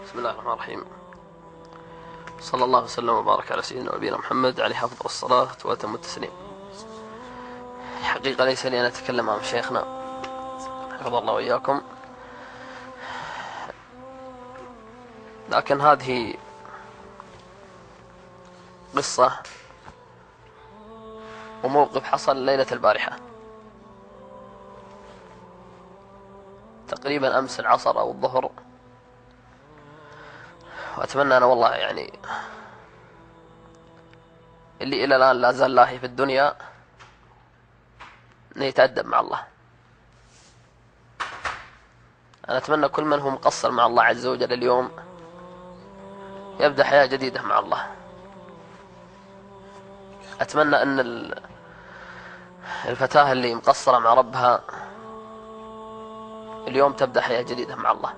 بسم الله الرحمن الرحيم. صلى الله وسلم وبارك على سيدنا ونبينا محمد عليه أفضل الصلاة وأتم التسليم. الحقيقة ليس لي أن أتكلم عن شيخنا حفظ الله وإياكم، لكن هذه قصة وموقف حصل ليلة البارحة تقريبا أمس العصر أو الظهر، وأتمنى أنا والله يعني اللي إلى الآن لا زال لاهي في الدنيا أن يتأدب مع الله. أنا أتمنى كل من هو مقصر مع الله عز وجل اليوم يبدأ حياة جديدة مع الله. أتمنى أن الفتاة اللي مقصرة مع ربها اليوم تبدأ حياة جديدة مع الله.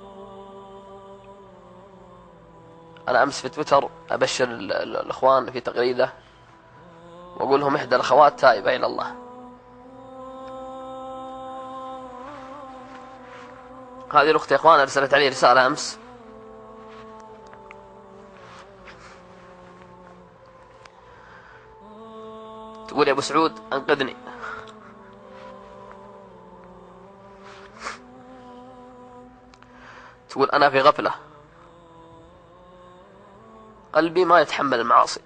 أنا أمس في تويتر أبشر الأخوان في تغريدة وأقول لهم إحدى الأخوات تائبة إلى الله. هذه الأخت يا أخوان أرسلت علي رسالة أمس تقول: يا أبو سعود أنقذني، تقول أنا في غفلة، قلبي ما يتحمل المعاصي،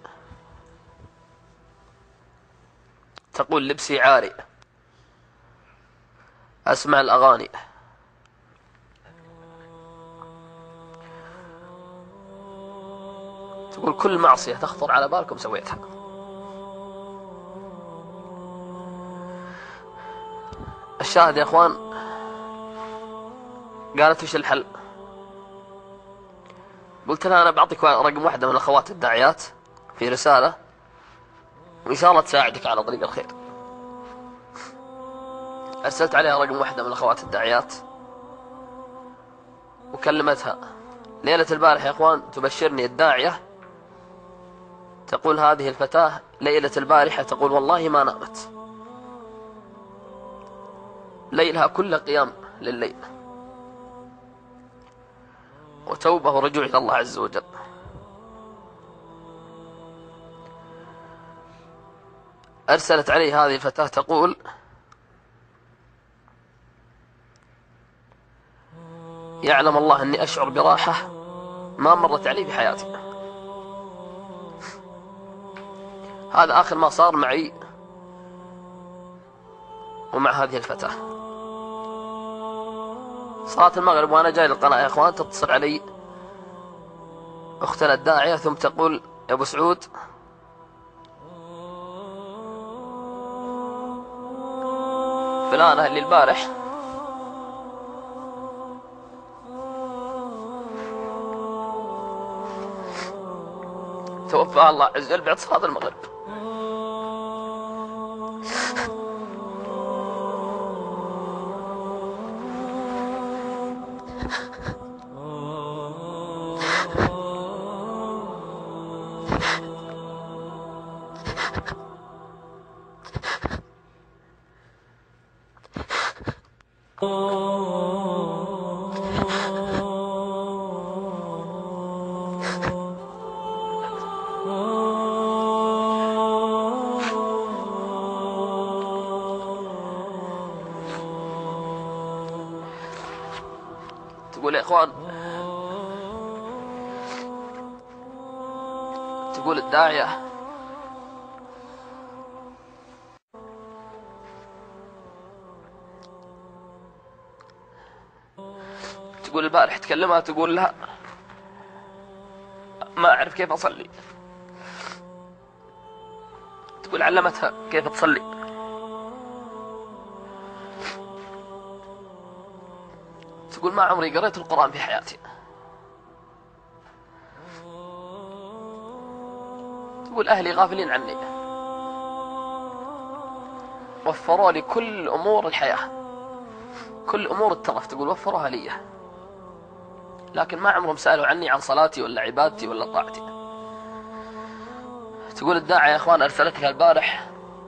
تقول لبسي عاري، أسمع الأغاني، تقول كل معصية تخطر على بالكم سويتها. الشاهد يا أخوان، قالت وش الحل؟ قلت لها أنا بعطيك رقم واحدة من الأخوات الداعيات في رسالة وإن شاء الله تساعدك على طريق الخير. أرسلت عليها رقم واحدة من الأخوات الداعيات وكلمتها ليلة البارحة يا أخوان تبشرني الداعية، تقول هذه الفتاة ليلة البارحة تقول والله ما نامت، ليلها كل قيام لليل وتوبة ورجوع إلى الله عز وجل. أرسلت علي هذه الفتاة تقول يعلم الله أني أشعر براحة ما مرت علي في حياتي. هذا آخر ما صار معي ومع هذه الفتاة. صلاة المغرب وأنا جاي للقناة يا أخوان تتصل علي أختنا الداعية ثم تقول يا أبو سعود فلانة اللي البارح توفاها الله عز وجل بعد صلاة المغرب. تقول يا إخوان، تقول الداعية تقول البارح تكلمها تقول لها ما أعرف كيف أصلي، تقول علمتها كيف تصلي، تقول ما عمري قريت القرآن في حياتي، تقول أهلي غافلين عني، وفروا لي كل أمور الحياة، كل أمور الترف تقول وفروها لي، لكن ما عمرهم سألوا عني عن صلاتي ولا عبادتي ولا طاعتي. تقول الداعية يا أخوان أرسلت لها البارح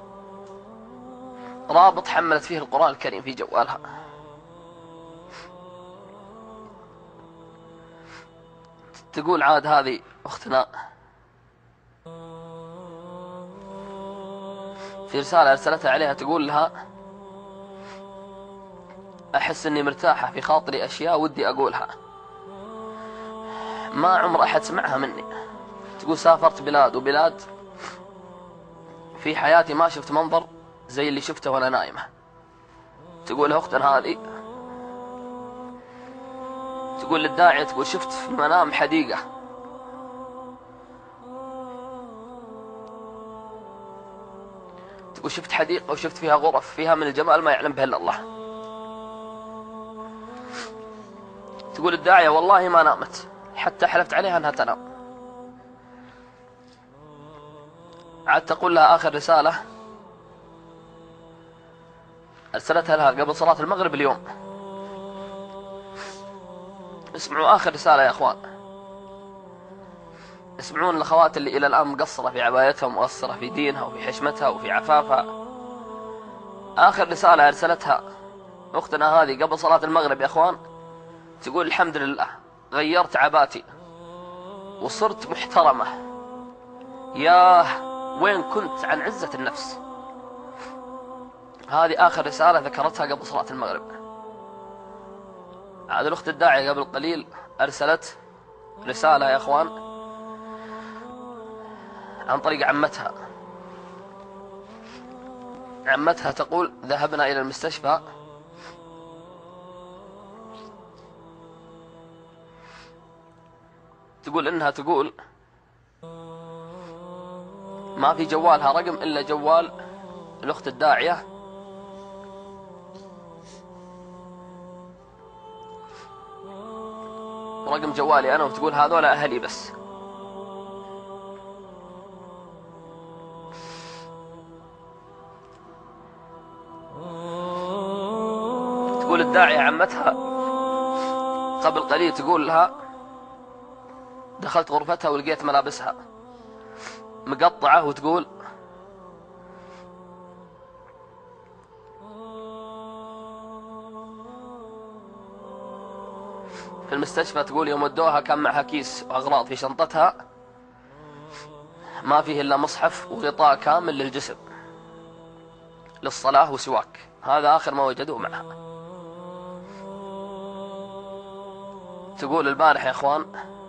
رابط حملت فيه القرآن الكريم في جوالها، تقول عاد هذه أختنا في رسالة أرسلتها عليها تقول لها: أحس أني مرتاحة في خاطري أشياء ودي أقولها ما عمر أحد سمعها مني. تقول: سافرت بلاد وبلاد، في حياتي ما شفت منظر زي اللي شفته وأنا نايمة. تقول أختنا هذه، تقول للداعية، تقول: شفت في المنام حديقة، تقول شفت حديقة وشفت فيها غرف فيها من الجمال ما يعلم به إلا الله. تقول الداعية: والله ما نامت، حتى حلفت عليها أنها تنام. عاد تقول لها آخر رسالة أرسلتها لها قبل صلاة المغرب اليوم. اسمعوا آخر رسالة يا أخوان، اسمعون الأخوات اللي إلى الآن مقصرة في عبايتها ومقصرة في دينها وفي حشمتها وفي عفافها. آخر رسالة أرسلتها أختنا هذه قبل صلاة المغرب يا أخوان، تقول: الحمد لله غيرت عباتي وصرت محترمة، ياه وين كنت عن عزة النفس. هذه آخر رسالة ذكرتها قبل صلاة المغرب. هذه الأخت الداعية قبل قليل أرسلت رسالة يا أخوان عن طريق عمتها. عمتها تقول: ذهبنا إلى المستشفى تقول إنها تقول ما في جوالها رقم إلا جوال الأخت الداعية، رقم جوالي أنا، وتقول هذول أهلي بس. تقول الداعية عمتها قبل قليل تقول لها: دخلت غرفتها ولقيت ملابسها مقطعة، وتقول في المستشفى، تقول يوم ودوها كان معها كيس وأغراض في شنطتها ما فيه إلا مصحف وغطاء كامل للجسم للصلاة وسواك، هذا آخر ما وجدوه معها. تقول البارح يا أخوان،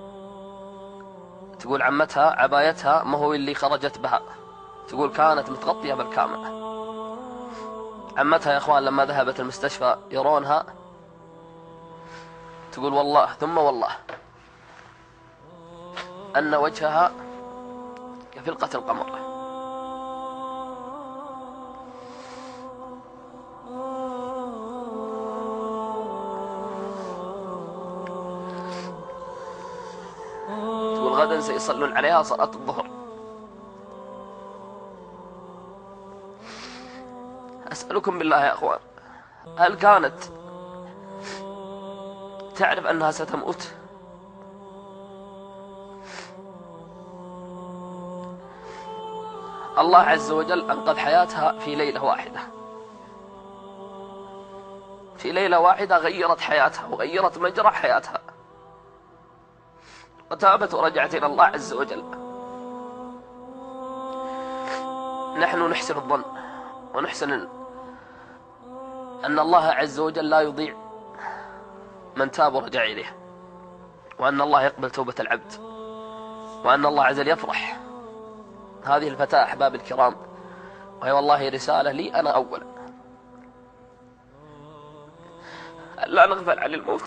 تقول عمتها عبايتها ما هو اللي خرجت بها، تقول كانت متغطية بالكامل. عمتها يا أخوان لما ذهبت المستشفى يرونها، تقول والله ثم والله أن وجهها كفلقة القمر. تقول غدا سيصلون عليها صلاة الظهر. أسألكم بالله يا أخوان، هل كانت تعرف أنها ستموت؟ الله عز وجل أنقذ حياتها في ليلة واحدة، في ليلة واحدة غيرت حياتها وغيرت مجرى حياتها، وتابت ورجعت إلى الله عز وجل. نحن نحسن الظن ونحسن أن الله عز وجل لا يضيع من تاب ورجع إليه، وأن الله يقبل توبة العبد، وأن الله عز وجل يفرح. هذه الفتاة أحباب الكرام، وهي والله رسالة لي أنا أولا، لا نغفل عن الموت.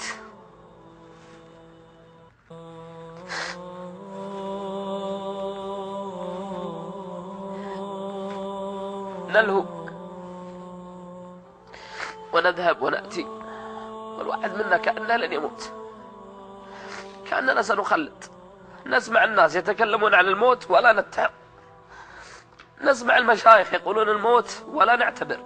نلهو ونذهب ونأتي والواحد منا كأنه لن يموت، كأننا سنخلد. نسمع الناس يتكلمون عن الموت ولا نتعظ، نسمع المشايخ يقولون الموت ولا نعتبر.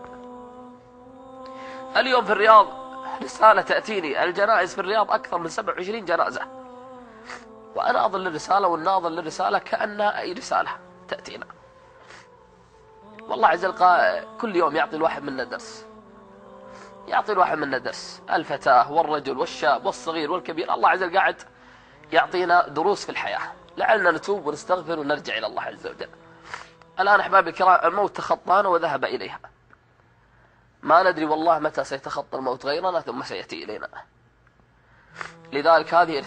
اليوم في الرياض رسالة تأتيني: الجنائز في الرياض أكثر من 27 جنازة، وأنا أظل الرسالة والناظر للرسالة كأنها أي رسالة تأتينا. والله عز وجل كل يوم يعطي الواحد منا درس، يعطي الواحد منا درس، الفتاة والرجل والشاب والصغير والكبير. الله عز وجل قاعد يعطينا دروس في الحياة لعلنا نتوب ونستغفر ونرجع إلى الله عز وجل. الآن أحبابي الكرام الموت تخطانا وذهب إليها، ما ندري والله متى سيتخطى الموت غيرنا ثم سيأتي إلينا. لذلك هذه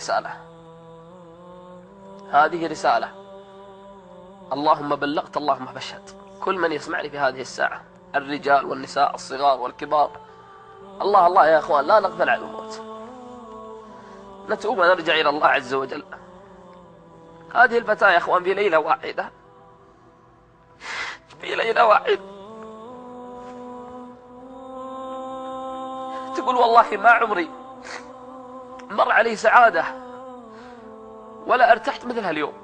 رسالة اللهم بلغت اللهم فاشهد. كل من يسمعني في هذه الساعة، الرجال والنساء الصغار والكبار، الله يا أخوان لا نغفل عن الموت، نتوب ونرجع إلى الله عز وجل. هذه الفتاة يا أخوان في ليلة واحدة تقول والله ما عمري مر علي سعادة ولا ارتحت مثلها اليوم.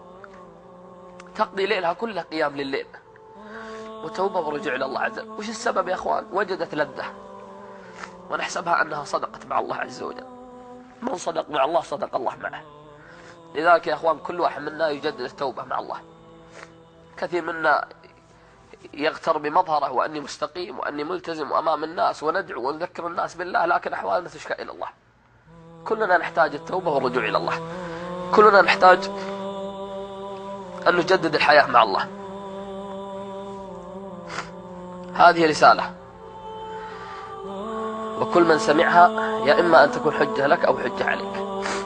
تقضي ليلها كلها قيام لليل وتوبة ورجوع إلى الله عز وجل. وش السبب يا أخوان؟ وجدت لذة، ونحسبها أنها صدقت مع الله عز وجل. من صدق مع الله صدق الله معه. لذلك يا أخوان كل واحد منا يجدد التوبة مع الله. كثير منا يغتر بمظهره وأني مستقيم وأني ملتزم أمام الناس وندعو ونذكر الناس بالله، لكن أحوالنا تشكى إلى الله. كلنا نحتاج التوبة والرجوع إلى الله، كلنا نحتاج أن نجدد الحياة مع الله. هذه رسالة، وكل من سمعها يا إما أن تكون حجة لك أو حجة عليك.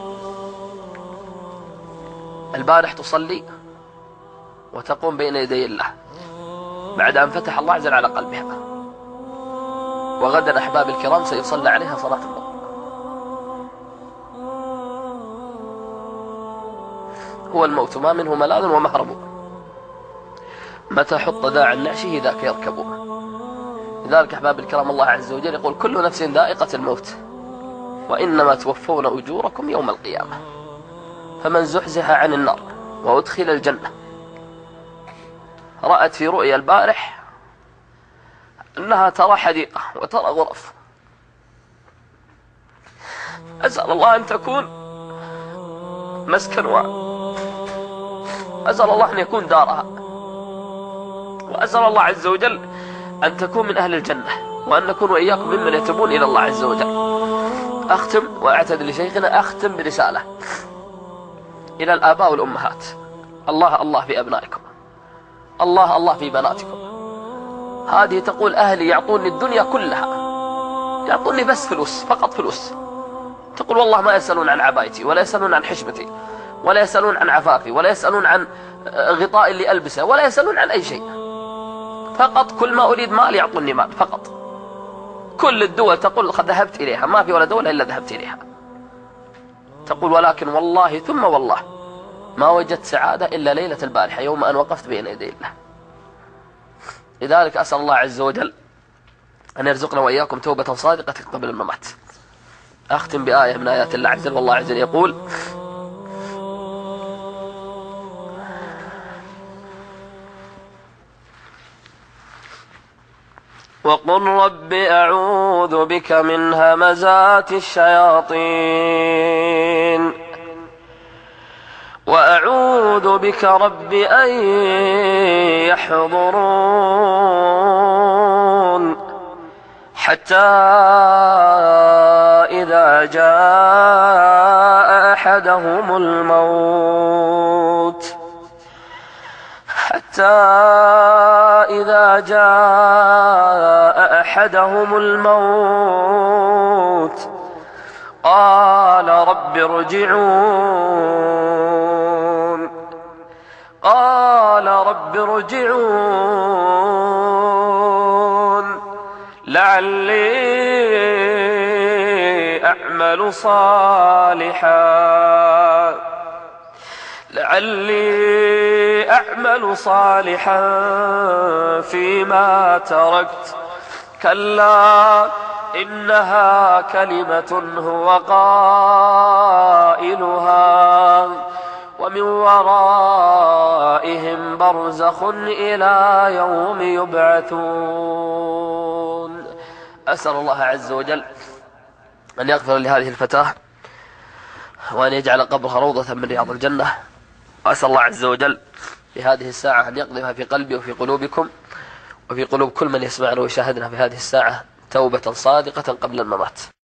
البارح تصلي وتقوم بين يدي الله بعد أن فتح الله عز وجل على قلبها، وغدا أحباب الكرام سيصلى عليها صلاة الظهر. هو الموت ما منه ملاذ ومهرب، متى حط داع النعشه ذاك يركب. لذلك أحباب الكرام الله عز وجل يقول كل نفس ذائقة الموت وإنما توفون أجوركم يوم القيامة. فمن زحزح عن النار وأدخل الجنة. رأت في رؤيا البارح أنها ترى حديقة وترى غرف. أسأل الله أن تكون مسكنها، أسأل الله أن يكون دارها، وأسأل الله عز وجل أن تكون من أهل الجنة، وأن نكون وإياكم ممن يتوبون إلى الله عز وجل. أختم وأعتذر لشيخنا، أختم برسالة إلى الآباء والأمهات. الله في أبنائكم، الله في بناتكم. هذه تقول أهلي يعطوني الدنيا كلها، يعطوني بس فلوس، فقط فلوس. تقول والله ما يسألون عن عبايتي ولا يسألون عن حشمتي ولا يسألون عن عفافي ولا يسألون عن غطاء اللي ألبسه ولا يسألون عن أي شيء. فقط كل ما أريد مال يعطوني مال فقط. كل الدول تقول ذهبت إليها، ما في ولا دولة إلا ذهبت إليها. تقول ولكن والله ثم والله ما وجدت سعادة إلا ليلة البارحة يوم أن وقفت بين يدي الله. لذلك أسأل الله عز وجل أن يرزقنا وإياكم توبة صادقة قبل الممات. أختم بآية من آيات الله عز وجل، والله عز وجل يقول وقل رب أعوذ بك من همزات الشياطين وأعوذ بك رب أن يحضرون حتى إذا جاء أحدهم الموت قال رب ارجعون لعلي أعمل صالحا فيما تركت كلا إنها كلمة هو قائلها ومن ورائهم برزخ إلى يوم يبعثون. أسأل الله عز وجل أن يغفر لهذه الفتاة وأن يجعل قبرها روضة من رياض الجنة. وأسأل الله عز وجل بهذه الساعة أن يقذفها في قلبي وفي قلوبكم وفي قلوب كل من يسمعنا ويشاهدنا في هذه الساعة توبة صادقة قبل الممات.